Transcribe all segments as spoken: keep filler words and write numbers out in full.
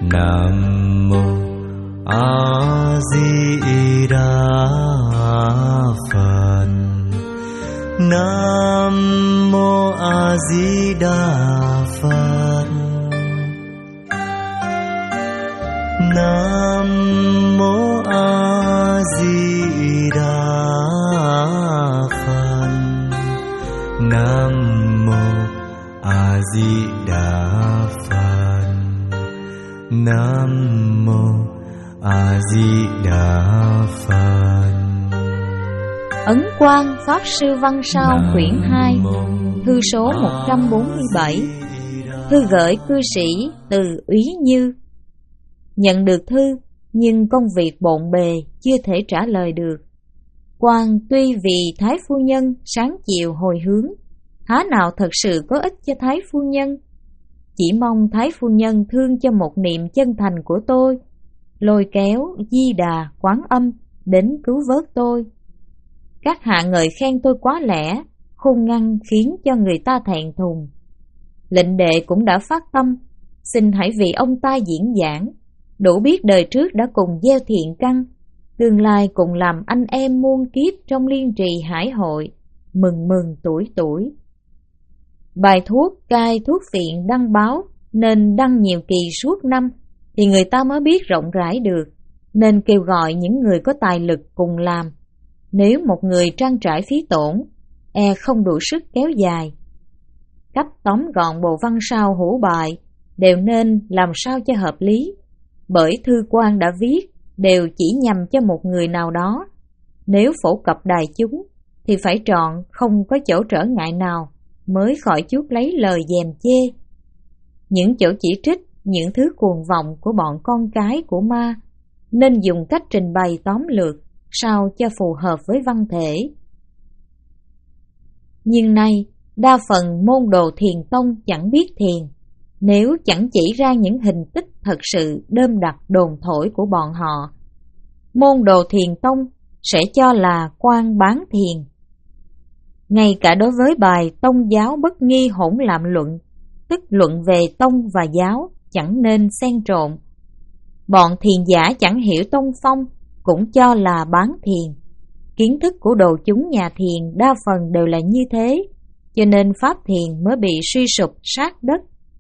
Nam mô A Di Đà Phật. Nam mô A Di Đà Phật. Nam mô A Di Đà Phật. Nam mô A Di Đà Phật. Nam mô A Di Đà Phật. Ấn Quang Pháp Sư Văn Sao quyển hai, thư số một trăm bốn mươi bảy. Thư gửi cư sĩ từ Úy Như. Nhận được thư, nhưng công việc bộn bề chưa thể trả lời được. Quang tuy vì Thái phu nhân sáng chiều hồi hướng, há nào thật sự có ích cho Thái phu nhân. Chỉ mong Thái phu nhân thương cho một niệm chân thành của tôi, lôi kéo Di Đà Quán Âm đến cứu vớt tôi. Các hạ ngợi khen tôi quá lẽ, khôn ngăn khiến cho người ta thẹn thùng. Lệnh đệ cũng đã phát tâm, xin hãy vì ông ta diễn giảng, đủ biết đời trước đã cùng gieo thiện căn, tương lai cùng làm anh em muôn kiếp trong liên trì hải hội, mừng mừng tuổi tuổi. Bài thuốc cai thuốc phiện đăng báo nên đăng nhiều kỳ suốt năm, thì người ta mới biết rộng rãi được, nên kêu gọi những người có tài lực cùng làm. Nếu một người trang trải phí tổn, e không đủ sức kéo dài. Cách tóm gọn bộ văn sao hữu bài đều nên làm sao cho hợp lý, bởi thư quan đã viết đều chỉ nhằm cho một người nào đó. Nếu phổ cập đại chúng thì phải trọn không có chỗ trở ngại nào, mới khỏi chuốc lấy lời dèm chê. Những chỗ chỉ trích, những thứ cuồng vọng của bọn con cái của ma, nên dùng cách trình bày tóm lược sao cho phù hợp với văn thể. Nhưng nay, đa phần môn đồ thiền tông chẳng biết thiền, nếu chẳng chỉ ra những hình tích thật sự đơm đặt đồn thổi của bọn họ. Môn đồ thiền tông sẽ cho là quan bán thiền. Ngay cả đối với bài tông giáo bất nghi hỗn lạm luận, tức luận về tông và giáo, chẳng nên xen trộn. Bọn thiền giả chẳng hiểu tông phong cũng cho là bán thiền. Kiến thức của đồ chúng nhà thiền đa phần đều là như thế, cho nên pháp thiền mới bị suy sụp sát đất.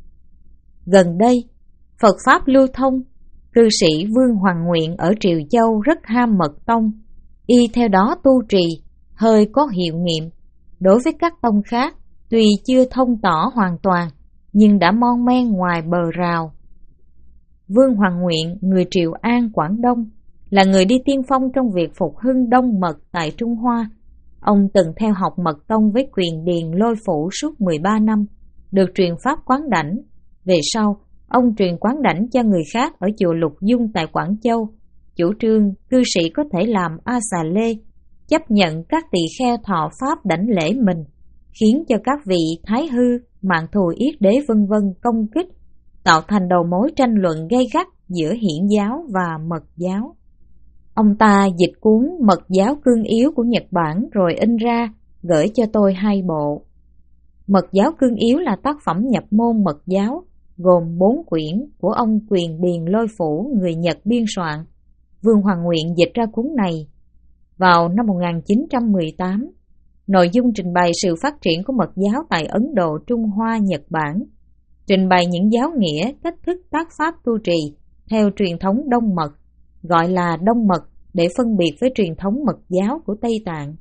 Gần đây, Phật Pháp lưu thông, cư sĩ Vương Hoàng Nguyện ở Triều Châu rất ham mật tông, y theo đó tu trì, hơi có hiệu nghiệm. Đối với các tông khác, tuy chưa thông tỏ hoàn toàn, nhưng đã mon men ngoài bờ rào. Vương Hoàng Nguyện, người Triệu An, Quảng Đông, là người đi tiên phong trong việc phục hưng đông mật tại Trung Hoa. Ông từng theo học mật tông với Quyền Điền Lôi Phủ suốt mười ba năm, được truyền pháp quán đảnh. Về sau, ông truyền quán đảnh cho người khác ở chùa Lục Dung tại Quảng Châu, chủ trương cư sĩ có thể làm A Xà Lê, chấp nhận các tỳ kheo thọ pháp đảnh lễ mình, khiến cho các vị Thái Hư, Mạng Thù Yết Đế vân vân công kích, tạo thành đầu mối tranh luận gay gắt giữa Hiển giáo và Mật giáo. Ông ta dịch cuốn Mật giáo cương yếu của Nhật Bản rồi in ra, gửi cho tôi hai bộ. Mật giáo cương yếu là tác phẩm nhập môn Mật giáo, gồm bốn quyển của ông Quyền Điền Lôi Phủ, người Nhật biên soạn. Vương Hoàng Nguyện dịch ra cuốn này vào năm một nghìn chín trăm mười tám. Nội dung trình bày sự phát triển của Mật giáo tại Ấn Độ, Trung Hoa, Nhật Bản, trình bày những giáo nghĩa, cách thức tác pháp tu trì theo truyền thống Đông Mật, gọi là Đông Mật để phân biệt với truyền thống Mật giáo của Tây Tạng.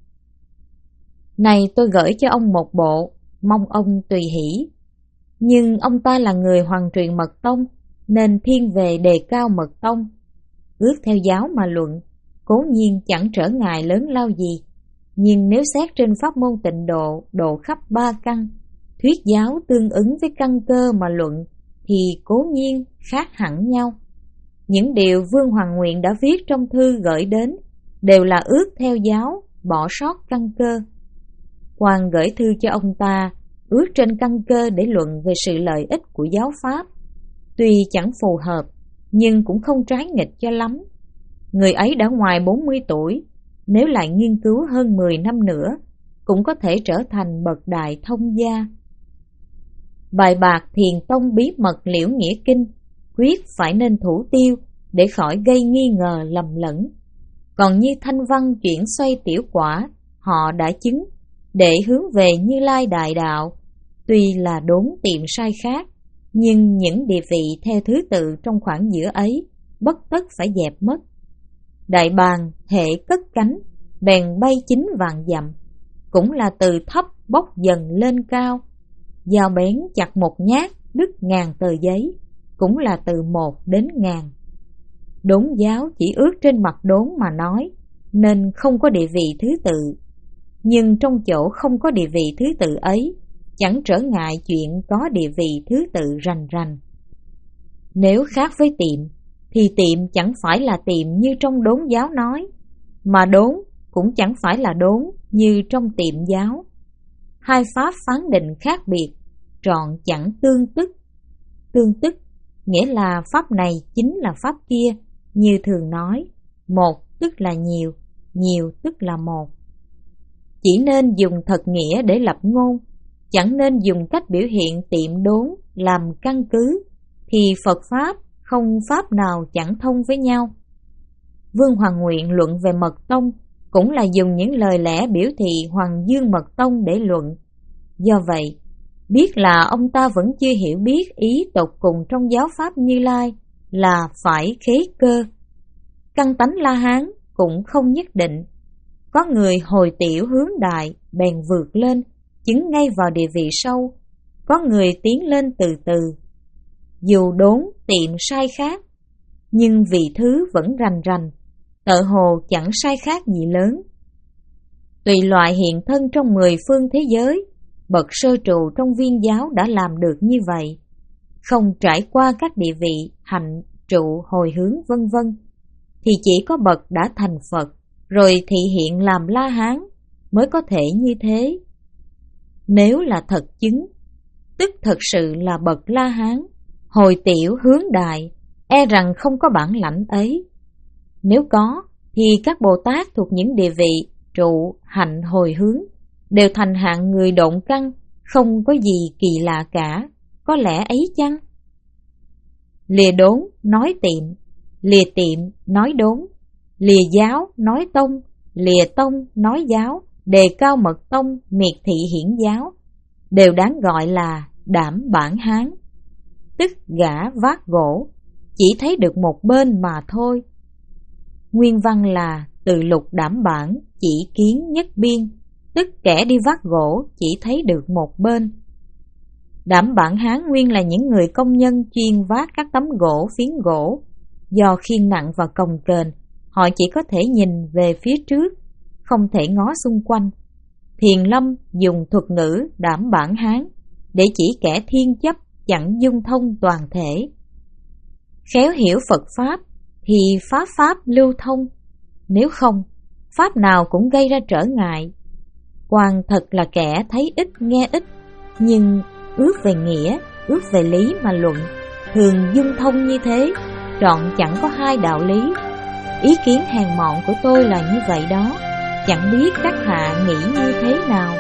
Này tôi gửi cho ông một bộ, mong ông tùy hỷ. Nhưng ông ta là người hoàn truyền Mật tông, nên thiên về đề cao Mật tông. Ước theo giáo mà luận, cố nhiên chẳng trở ngại lớn lao gì. Nhưng nếu xét trên pháp môn tịnh độ, độ khắp ba căn, thuyết giáo tương ứng với căn cơ mà luận, thì cố nhiên khác hẳn nhau. Những điều Vương Hoàng Nguyện đã viết trong thư gửi đến đều là ước theo giáo, bỏ sót căn cơ. Quan gửi thư cho ông ta, ước trên căn cơ để luận về sự lợi ích của giáo pháp. Tuy chẳng phù hợp, nhưng cũng không trái nghịch cho lắm. Người ấy đã ngoài bốn mươi tuổi, nếu lại nghiên cứu hơn mười năm nữa, cũng có thể trở thành bậc đại thông gia. Bài bạc Thiền Tông Bí Mật Liễu Nghĩa Kinh quyết phải nên thủ tiêu để khỏi gây nghi ngờ lầm lẫn. Còn như Thanh Văn chuyển xoay tiểu quả, họ đã chứng để hướng về Như Lai đại đạo. Tuy là đốn tiệm sai khác, nhưng những địa vị theo thứ tự trong khoảng giữa ấy bất tất phải dẹp mất. Đại bàng hệ cất cánh, bèn bay chín vạn dặm, cũng là từ thấp bốc dần lên cao. Dao bén chặt một nhát, đứt ngàn tờ giấy, cũng là từ một đến ngàn. Đốn giáo chỉ ước trên mặt đốn mà nói, nên không có địa vị thứ tự. Nhưng trong chỗ không có địa vị thứ tự ấy, chẳng trở ngại chuyện có địa vị thứ tự rành rành. Nếu khác với tiệm, thì tiệm chẳng phải là tiệm như trong đốn giáo nói, mà đốn cũng chẳng phải là đốn như trong tiệm giáo. Hai pháp phán định khác biệt, trọn chẳng tương tức. Tương tức nghĩa là pháp này chính là pháp kia, như thường nói, một tức là nhiều, nhiều tức là một. Chỉ nên dùng thật nghĩa để lập ngôn, chẳng nên dùng cách biểu hiện tiệm đốn làm căn cứ, thì Phật Pháp không pháp nào chẳng thông với nhau. Vương Hoàng Nguyện luận về Mật Tông cũng là dùng những lời lẽ biểu thị Hoàng Dương Mật Tông để luận. Do vậy, biết là ông ta vẫn chưa hiểu biết ý tột cùng trong giáo pháp Như Lai là phải khế cơ. Căn tánh La Hán cũng không nhất định. Có người hồi tiểu hướng đại bèn vượt lên, chứng ngay vào địa vị sâu. Có người tiến lên từ từ. Dù đốn tiệm sai khác, nhưng vị thứ vẫn rành rành, tợ hồ chẳng sai khác gì lớn. Tùy loại hiện thân trong mười phương thế giới, bậc sơ trụ trong viên giáo đã làm được như vậy. Không trải qua các địa vị, hạnh, trụ, hồi hướng vân vân, thì chỉ có bậc đã thành Phật, rồi thị hiện làm La Hán mới có thể như thế. Nếu là thật chứng, tức thật sự là bậc La Hán, hồi tiểu hướng đại, e rằng không có bản lãnh ấy. Nếu có, thì các Bồ Tát thuộc những địa vị trụ, hạnh, hồi hướng đều thành hạng người độn căn, không có gì kỳ lạ cả, có lẽ ấy chăng? Lìa đốn nói tiệm, lìa tiệm nói đốn, lìa giáo nói tông, lìa tông nói giáo, đề cao mật tông, miệt thị hiển giáo, đều đáng gọi là đảm bản Hán, tức gã vác gỗ, chỉ thấy được một bên mà thôi. Nguyên văn là từ lục đảm bản, chỉ kiến nhất biên, tức kẻ đi vác gỗ chỉ thấy được một bên. Đảm bản Hán nguyên là những người công nhân chuyên vác các tấm gỗ, phiến gỗ. Do khiêng nặng và cồng kềnh, họ chỉ có thể nhìn về phía trước, không thể ngó xung quanh. Thiền Lâm dùng thuật ngữ đảm bản Hán để chỉ kẻ thiên chấp chẳng dung thông toàn thể. Khéo hiểu Phật Pháp thì pháp Pháp lưu thông, nếu không, Pháp nào cũng gây ra trở ngại. Quan thật là kẻ thấy ít nghe ít, nhưng ước về nghĩa, ước về lý mà luận, thường dung thông như thế, trọn chẳng có hai đạo lý. Ý kiến hèn mọn của tôi là như vậy đó, chẳng biết các hạ nghĩ như thế nào.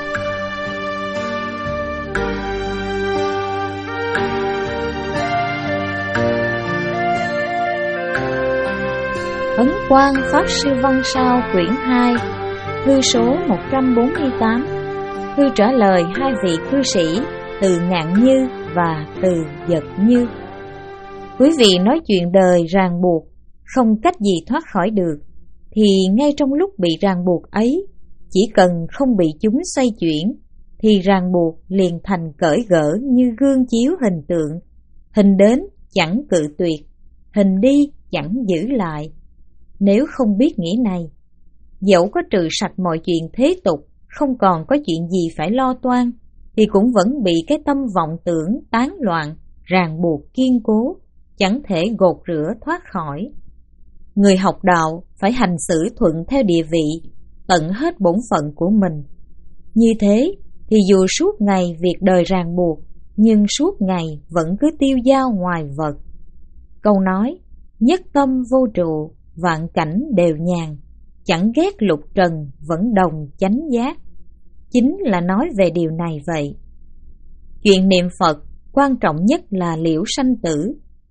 Ấn Quang Pháp Sư Văn Sao quyển hai, thư số một trăm bốn mươi tám. Thư trả lời hai vị cư sĩ Từ Ngạn Như và Từ Dật Như. Quý vị nói chuyện đời ràng buộc, không cách gì thoát khỏi được, thì ngay trong lúc bị ràng buộc ấy, chỉ cần không bị chúng xoay chuyển, thì ràng buộc liền thành cởi gỡ như gương chiếu hình tượng. Hình đến chẳng cự tuyệt, hình đi chẳng giữ lại. Nếu không biết nghĩa này, dẫu có trừ sạch mọi chuyện thế tục, không còn có chuyện gì phải lo toan, thì cũng vẫn bị cái tâm vọng tưởng tán loạn, ràng buộc kiên cố, chẳng thể gột rửa thoát khỏi. Người học đạo phải hành xử thuận theo địa vị, tận hết bổn phận của mình. Như thế thì dù suốt ngày việc đời ràng buộc, nhưng suốt ngày vẫn cứ tiêu dao ngoài vật. Câu nói nhất tâm vô trụ, vạn cảnh đều nhàn, chẳng ghét lục trần vẫn đồng chánh giác, chính là nói về điều này vậy. Chuyện niệm Phật quan trọng nhất là liễu sanh tử.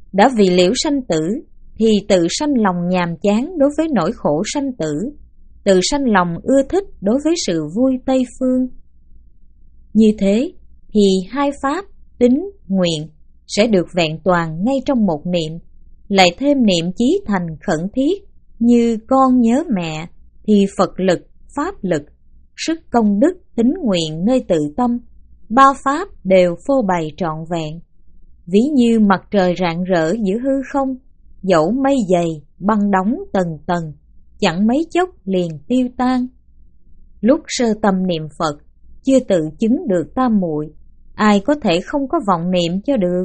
đã vì liễu sanh tử thì tự sanh lòng nhàm chán đối với nỗi khổ sanh tử, tự sanh lòng ưa thích đối với sự vui Tây phương. Như thế thì hai pháp tín, nguyện sẽ được vẹn toàn ngay trong một niệm, lại thêm niệm chí thành khẩn thiết như con nhớ mẹ thì Phật lực, pháp lực, sức công đức, tín nguyện nơi tự tâm, ba pháp đều phô bày trọn vẹn. Ví như mặt trời rạng rỡ giữa hư không, dẫu mây dày băng đóng tầng tầng, chẳng mấy chốc liền tiêu tan. Lúc sơ tâm niệm Phật, chưa tự chứng được tam muội, ai có thể không có vọng niệm cho được.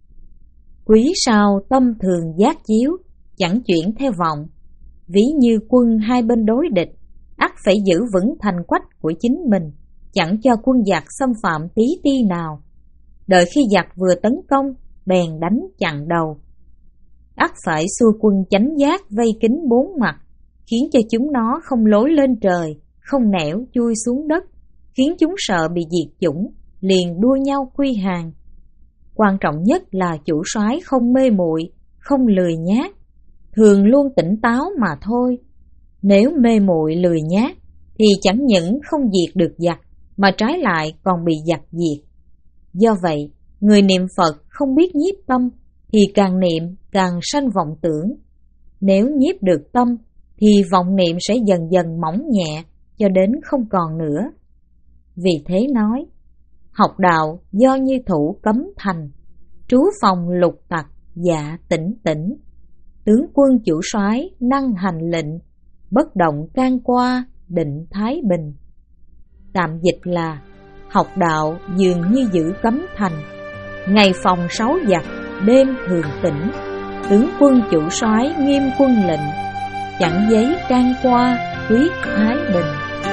Quý sau tâm thường giác chiếu, chẳng chuyển theo vọng. Ví như quân hai bên đối địch, ắt phải giữ vững thành quách của chính mình, chẳng cho quân giặc xâm phạm tí ti nào. Đợi khi giặc vừa tấn công, bèn đánh chặn đầu. Ắt phải xua quân chánh giác vây kín bốn mặt, khiến cho chúng nó không lối lên trời, không nẻo chui xuống đất, khiến chúng sợ bị diệt chủng, liền đua nhau quy hàng. Quan trọng nhất là chủ soái không mê muội, không lười nhác, thường luôn tỉnh táo mà thôi. Nếu mê muội lười nhác thì chẳng những không diệt được giặc, mà trái lại còn bị giặc diệt. Do vậy, người niệm Phật không biết nhiếp tâm thì càng niệm càng sanh vọng tưởng. Nếu nhiếp được tâm thì vọng niệm sẽ dần dần mỏng nhẹ cho đến không còn nữa. Vì thế nói, học đạo do như thủ cấm thành, trú phòng lục tặc dạ tỉnh tỉnh. Tướng quân chủ soái năng hành lệnh, bất động can qua định thái bình. Tạm dịch là, học đạo dường như giữ cấm thành, ngày phòng sáu giặc, đêm thường tỉnh. Tướng quân chủ soái nghiêm quân lệnh, chẳng giấy can qua quyết thái bình.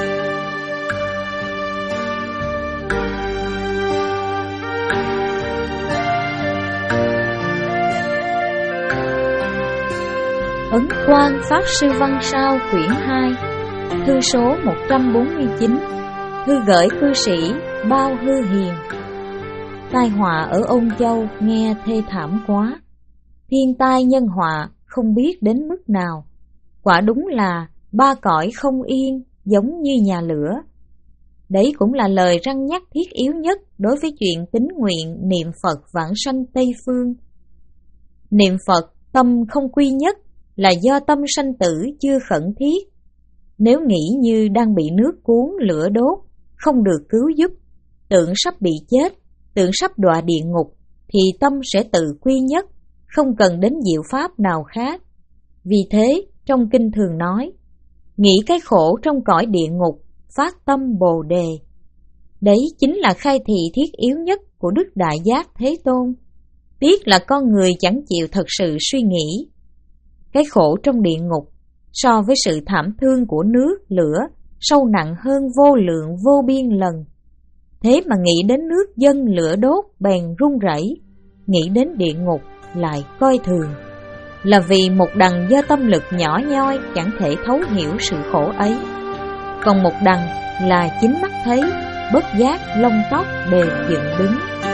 Ấn Quang Pháp Sư Văn Sao quyển hai, thư số một trăm bốn mươi chín, thư gửi cư sĩ Bao Hư Hiền. Tai họa ở Ôn Châu nghe thê thảm quá, thiên tai nhân họa không biết đến mức nào. Quả đúng là ba cõi không yên, giống như nhà lửa. Đấy cũng là lời răn nhắc thiết yếu nhất đối với chuyện tín nguyện niệm Phật vãng sanh Tây Phương. Niệm Phật tâm không quy nhất là do tâm sanh tử chưa khẩn thiết. Nếu nghĩ như đang bị nước cuốn lửa đốt, không được cứu giúp, tưởng sắp bị chết, tưởng sắp đọa địa ngục, thì tâm sẽ tự quy nhất, không cần đến diệu pháp nào khác. Vì thế, trong kinh thường nói, nghĩ cái khổ trong cõi địa ngục, phát tâm Bồ Đề. Đấy chính là khai thị thiết yếu nhất của Đức Đại Giác Thế Tôn. Tiếc là con người chẳng chịu thật sự suy nghĩ. Cái khổ trong địa ngục so với sự thảm thương của nước, lửa sâu nặng hơn vô lượng vô biên lần. Thế mà nghĩ đến nước dân lửa đốt bèn run rẩy, nghĩ đến địa ngục lại coi thường, là vì một đằng do tâm lực nhỏ nhoi chẳng thể thấu hiểu sự khổ ấy, còn một đằng là chính mắt thấy, bất giác lông tóc đều dựng đứng.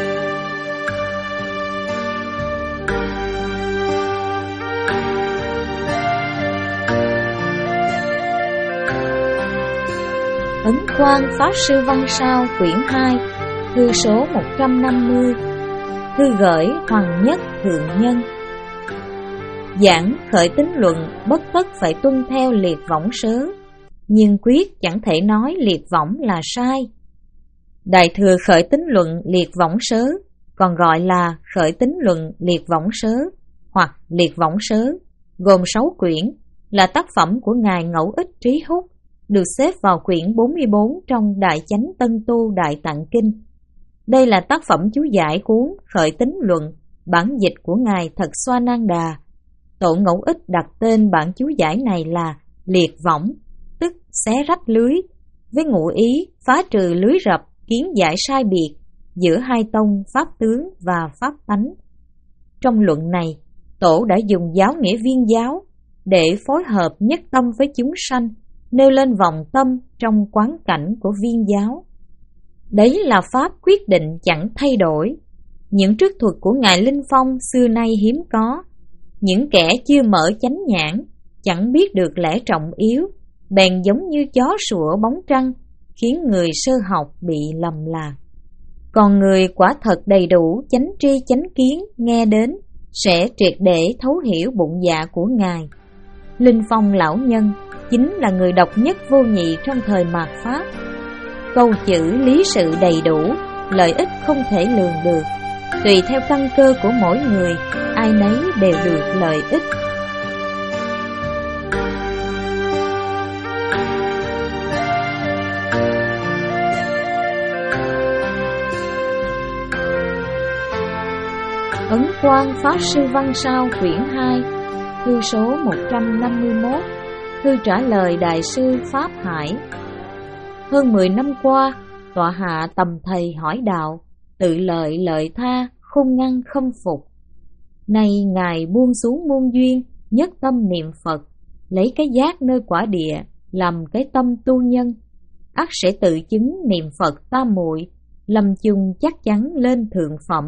Ấn Quang Pháp Sư Văn Sao quyển hai, thư số một trăm năm mươi, thư gửi Hoàng Nhất Thượng Nhân. Giảng khởi tín luận bất tất phải tuân theo liệt võng sớ, nhưng quyết chẳng thể nói liệt võng là sai. Đại thừa khởi tín luận liệt võng sớ, còn gọi là khởi tín luận liệt võng sớ hoặc liệt võng sớ, gồm sáu quyển, là tác phẩm của Ngài Ngẫu Ích Trí Húc, được xếp vào quyển bốn mươi bốn trong Đại Chánh Tân Tu Đại Tạng Kinh. Đây là tác phẩm chú giải cuốn Khởi Tín Luận, bản dịch của Ngài Thật Xoa Nan Đà. Tổ Ngẫu Ích đặt tên bản chú giải này là liệt võng, tức xé rách lưới, với ngụ ý phá trừ lưới rập, kiến giải sai biệt giữa hai tông pháp tướng và pháp tánh. Trong luận này, Tổ đã dùng giáo nghĩa viên giáo để phối hợp nhất tâm với chúng sanh, nêu lên vọng tâm trong quán cảnh của viên giáo. Đấy là pháp quyết định chẳng thay đổi. Những trức thuật của Ngài Linh Phong xưa nay hiếm có. Những kẻ chưa mở chánh nhãn, chẳng biết được lẽ trọng yếu, bèn giống như chó sủa bóng trăng, khiến người sơ học bị lầm lạc. Còn người quả thật đầy đủ chánh tri chánh kiến nghe đến, sẽ triệt để thấu hiểu bụng dạ của Ngài. Linh Phong lão nhân chính là người độc nhất vô nhị trong thời mạt Pháp. Câu chữ lý sự đầy đủ, lợi ích không thể lường được. Tùy theo căn cơ của mỗi người, ai nấy đều được lợi ích. Ấn Quang Pháp Sư Văn Sao quyển hai, thư số một trăm năm mươi mốt, thư trả lời Đại sư Pháp Hải. Hơn mười năm qua, tọa hạ tầm thầy hỏi đạo, tự lợi lợi tha, khôn ngăn khâm phục. Nay Ngài buông xuống muôn duyên, nhất tâm niệm Phật, lấy cái giác nơi quả địa làm cái tâm tu nhân, ắt sẽ tự chứng niệm Phật tam muội, lâm chung chắc chắn lên thượng phẩm.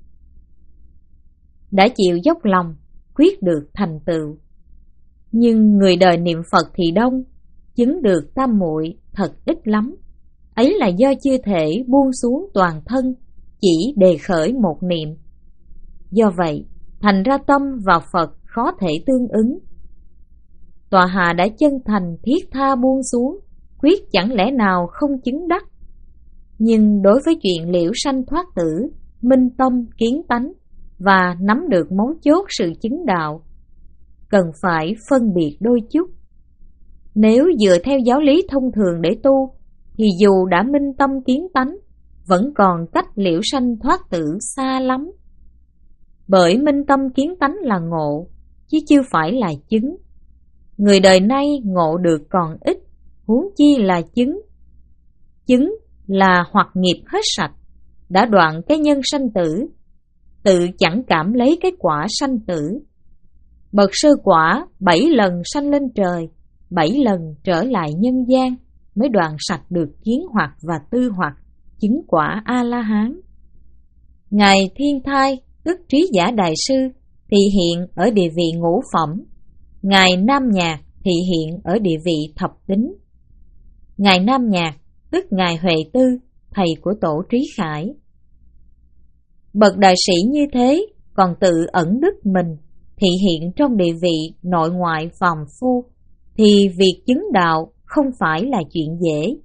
Đã chịu dốc lòng, quyết được thành tựu. Nhưng người đời niệm Phật thì đông, chứng được tam muội thật ít lắm. Ấy là do chưa thể buông xuống toàn thân, chỉ đề khởi một niệm. Do vậy, thành ra tâm và Phật khó thể tương ứng. Tọa hạ đã chân thành thiết tha buông xuống, quyết chẳng lẽ nào không chứng đắc. Nhưng đối với chuyện liễu sanh thoát tử, minh tâm kiến tánh và nắm được mấu chốt sự chứng đạo, cần phải phân biệt đôi chút. Nếu dựa theo giáo lý thông thường để tu, thì dù đã minh tâm kiến tánh, vẫn còn cách liễu sanh thoát tử xa lắm. Bởi minh tâm kiến tánh là ngộ, chứ chưa phải là chứng. Người đời nay ngộ được còn ít, huống chi là chứng. Chứng là hoặc nghiệp hết sạch, đã đoạn cái nhân sanh tử, tự chẳng cảm lấy cái quả sanh tử. Bậc sơ quả bảy lần sanh lên trời, bảy lần trở lại nhân gian, mới đoạn sạch được kiến hoặc và tư hoặc, chứng quả A-la-hán. Ngài Thiên Thai, tức Trí Giả Đại Sư, thị hiện ở địa vị ngũ phẩm. Ngài Nam Nhạc thị hiện ở địa vị thập tính. Ngài Nam Nhạc, tức Ngài Huệ Tư, thầy của Tổ Trí Khải. Bậc đại sĩ như thế còn tự ẩn đức mình, thị hiện trong địa vị nội ngoại phàm phu, thì việc chứng đạo không phải là chuyện dễ.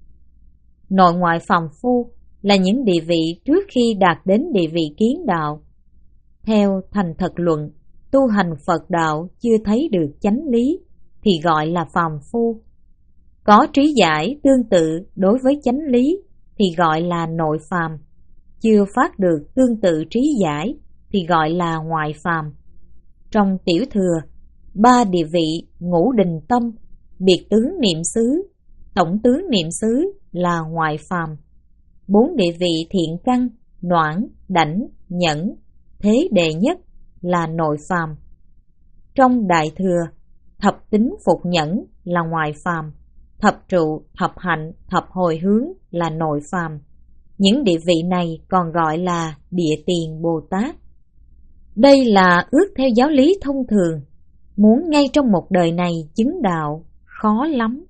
Nội ngoại phàm phu là những địa vị trước khi đạt đến địa vị kiến đạo. Theo Thành Thật Luận, tu hành Phật đạo chưa thấy được chánh lý thì gọi là phàm phu. Có trí giải tương tự đối với chánh lý thì gọi là nội phàm. Chưa phát được tương tự trí giải thì gọi là ngoại phàm. Trong tiểu thừa, ba địa vị ngũ đình tâm, biệt tướng niệm xứ, tổng tướng niệm xứ là ngoại phàm. Bốn địa vị thiện căn, noãn, đảnh, nhẫn, thế đệ nhất là nội phàm. Trong đại thừa, thập tính phục nhẫn là ngoại phàm, thập trụ, thập hạnh, thập hồi hướng là nội phàm. Những địa vị này còn gọi là địa tiền Bồ Tát. Đây là ước theo giáo lý thông thường, muốn ngay trong một đời này chứng đạo khó lắm.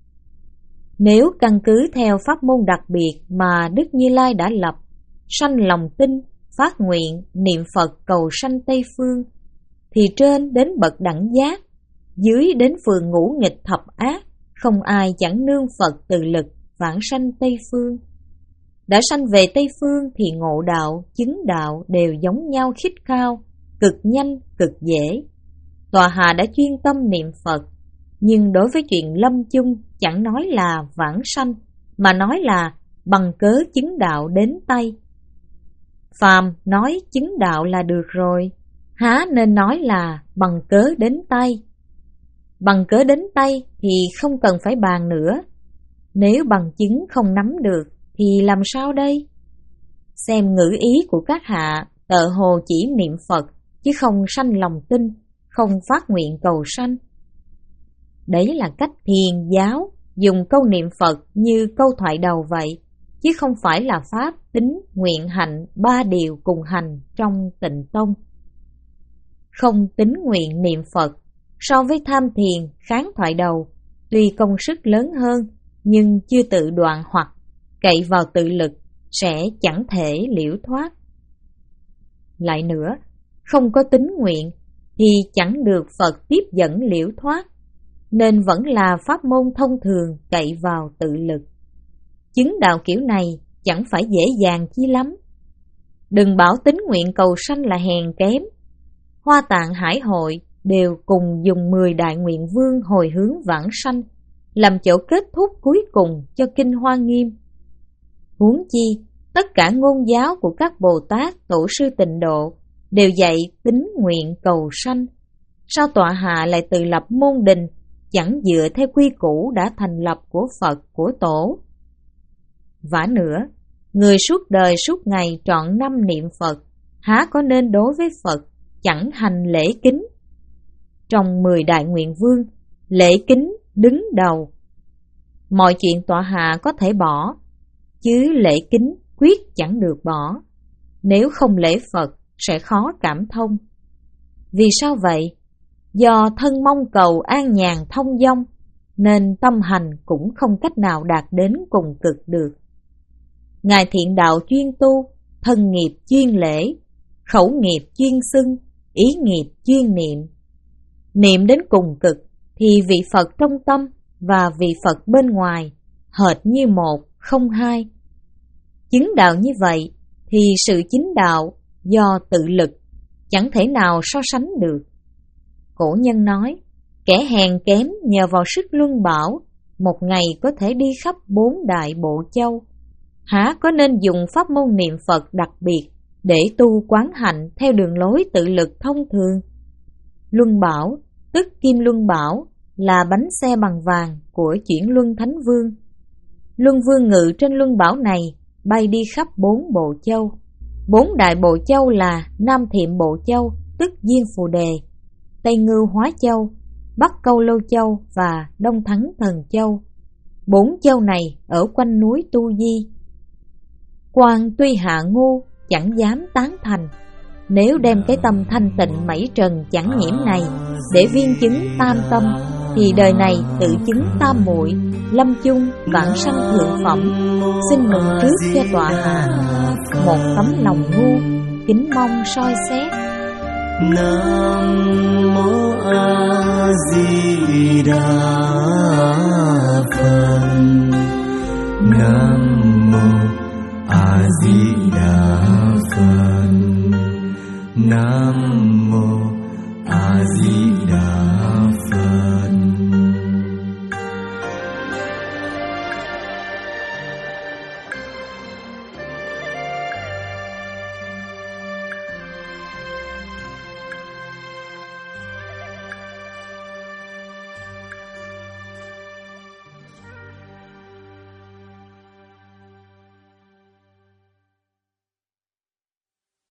Nếu căn cứ theo pháp môn đặc biệt mà Đức Như Lai đã lập, sanh lòng tin, phát nguyện, niệm Phật cầu sanh Tây Phương, thì trên đến bậc đẳng giác, dưới đến phường ngũ nghịch thập ác, không ai chẳng nương Phật từ lực vãng sanh Tây Phương. Đã sanh về Tây Phương thì ngộ đạo, chứng đạo đều giống nhau khít khao, cực nhanh, cực dễ. Tọa hạ đã chuyên tâm niệm Phật, nhưng đối với chuyện lâm chung chẳng nói là vãng sanh, mà nói là bằng cớ chứng đạo đến tay. Phàm nói chứng đạo là được rồi, há nên nói là bằng cớ đến tay. Bằng cớ đến tay thì không cần phải bàn nữa. Nếu bằng chứng không nắm được thì làm sao đây? Xem ngữ ý của các hạ tợ hồ chỉ niệm Phật, chứ không sanh lòng tin, không phát nguyện cầu sanh. Đấy là cách thiền giáo dùng câu niệm Phật như câu thoại đầu vậy, chứ không phải là pháp tín nguyện hạnh ba điều cùng hành trong Tịnh Tông. Không tín nguyện niệm Phật so với tham thiền kháng thoại đầu, tuy công sức lớn hơn nhưng chưa tự đoạn hoặc cậy vào tự lực sẽ chẳng thể liễu thoát. Lại nữa, không có tín nguyện thì chẳng được Phật tiếp dẫn liễu thoát, nên vẫn là pháp môn thông thường cậy vào tự lực. Chứng đạo kiểu này chẳng phải dễ dàng chi lắm. Đừng bảo tín nguyện cầu sanh là hèn kém. Hoa Tạng Hải Hội đều cùng dùng mười đại nguyện vương hồi hướng vãng sanh làm chỗ kết thúc cuối cùng cho Kinh Hoa Nghiêm. Huống chi, tất cả ngôn giáo của các Bồ Tát, Tổ sư Tịnh Độ đều dạy tín nguyện cầu sanh. Sao tọa hạ lại tự lập môn đình, chẳng dựa theo quy củ đã thành lập của Phật, của Tổ? Vả nữa, người suốt đời suốt ngày trọn năm niệm Phật, há có nên đối với Phật chẳng hành lễ kính? Trong mười đại nguyện vương, lễ kính đứng đầu. Mọi chuyện tọa hạ có thể bỏ, chứ lễ kính quyết chẳng được bỏ. Nếu không lễ Phật sẽ khó cảm thông. Vì sao vậy? Do thân mong cầu an nhàn thông dong, nên tâm hành cũng không cách nào đạt đến cùng cực được. Ngài thiện đạo chuyên tu, thân nghiệp chuyên lễ, khẩu nghiệp chuyên xưng, ý nghiệp chuyên niệm. Niệm đến cùng cực thì vị Phật trong tâm và vị Phật bên ngoài hệt như một, không hai. Chứng đạo như vậy thì sự chính đạo do tự lực chẳng thể nào so sánh được. Cổ nhân nói, kẻ hèn kém nhờ vào sức luân bảo, một ngày có thể đi khắp bốn đại bộ châu. Há có nên dùng pháp môn niệm Phật đặc biệt để tu quán hạnh theo đường lối tự lực thông thường? Luân bảo, tức Kim Luân Bảo, là bánh xe bằng vàng của chuyển luân Thánh Vương. Luân Vương ngự trên luân bảo này, bay đi khắp bốn bộ châu. Bốn đại bộ châu là Nam Thiệm Bộ Châu, tức Diên Phù Đề, Tây Ngưu Hóa Châu, Bắc Câu Lô Châu và Đông Thắng Thần Châu. Bốn châu này ở quanh núi Tu Di. Quan tuy hạ ngu, chẳng dám tán thành. Nếu đem cái tâm thanh tịnh mảy trần chẳng nhiễm này để viên chứng tam tâm, thì đời này tự chứng tam muội, lâm chung vãng sanh thượng phẩm. Xin mừng trước cho tọa hạ một tấm lòng ngu, kính mong soi xét. Nam mô A Di Đà Phật. Nam mô A Di Đà Phật. Nam mô A Di Đà